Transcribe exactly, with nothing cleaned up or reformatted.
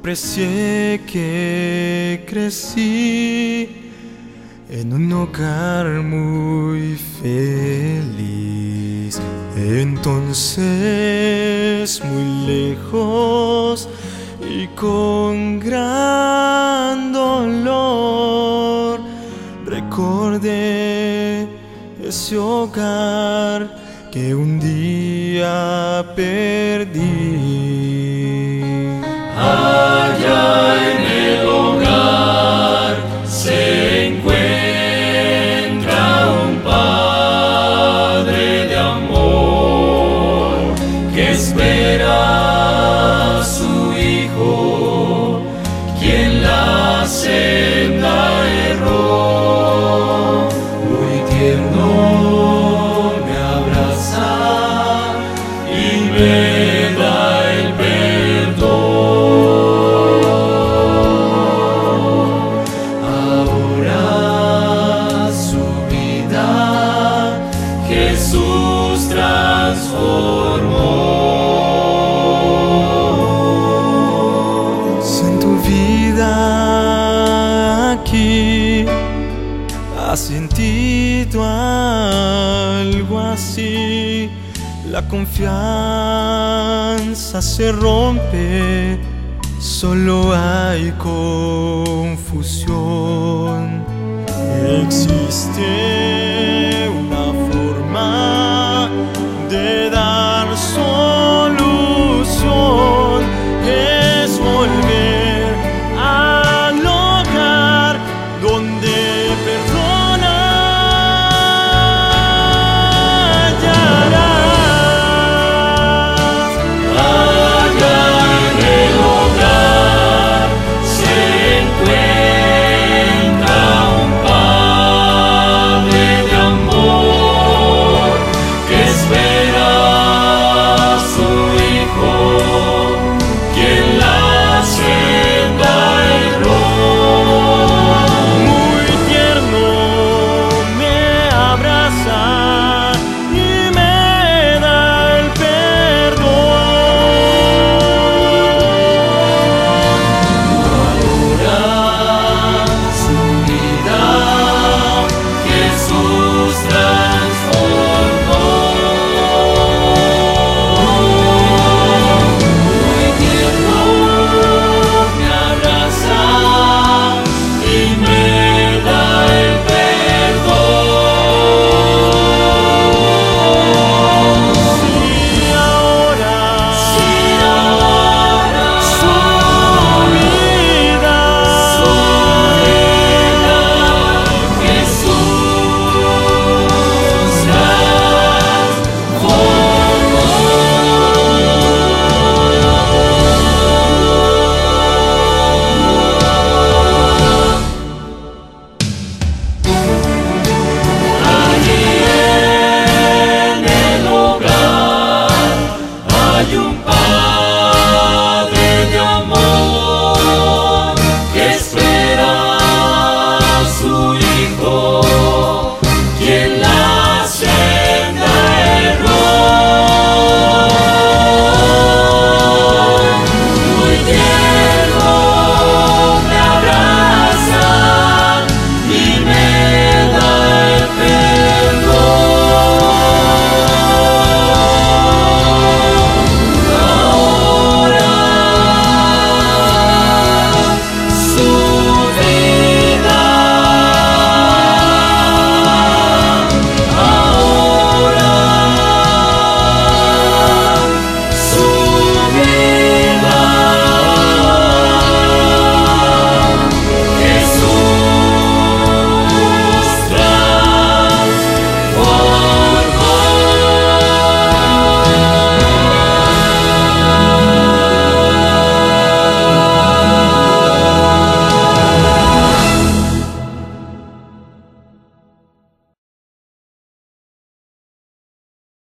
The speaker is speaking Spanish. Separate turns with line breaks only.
aprecié que crecí en un hogar muy feliz. Entonces, muy lejos y con gran dolor, recordé ese hogar que un día perdí.
Allá en el hogar se encuentra un padre de amor que espera a su hijo, quien la senda erró. Muy tierno me abraza y me da el perdón. Ahora su vida Jesús transformó.
Si en tu vida aquí has sentido algo así, la confianza se rompe, solo hay confusión. Existe una forma de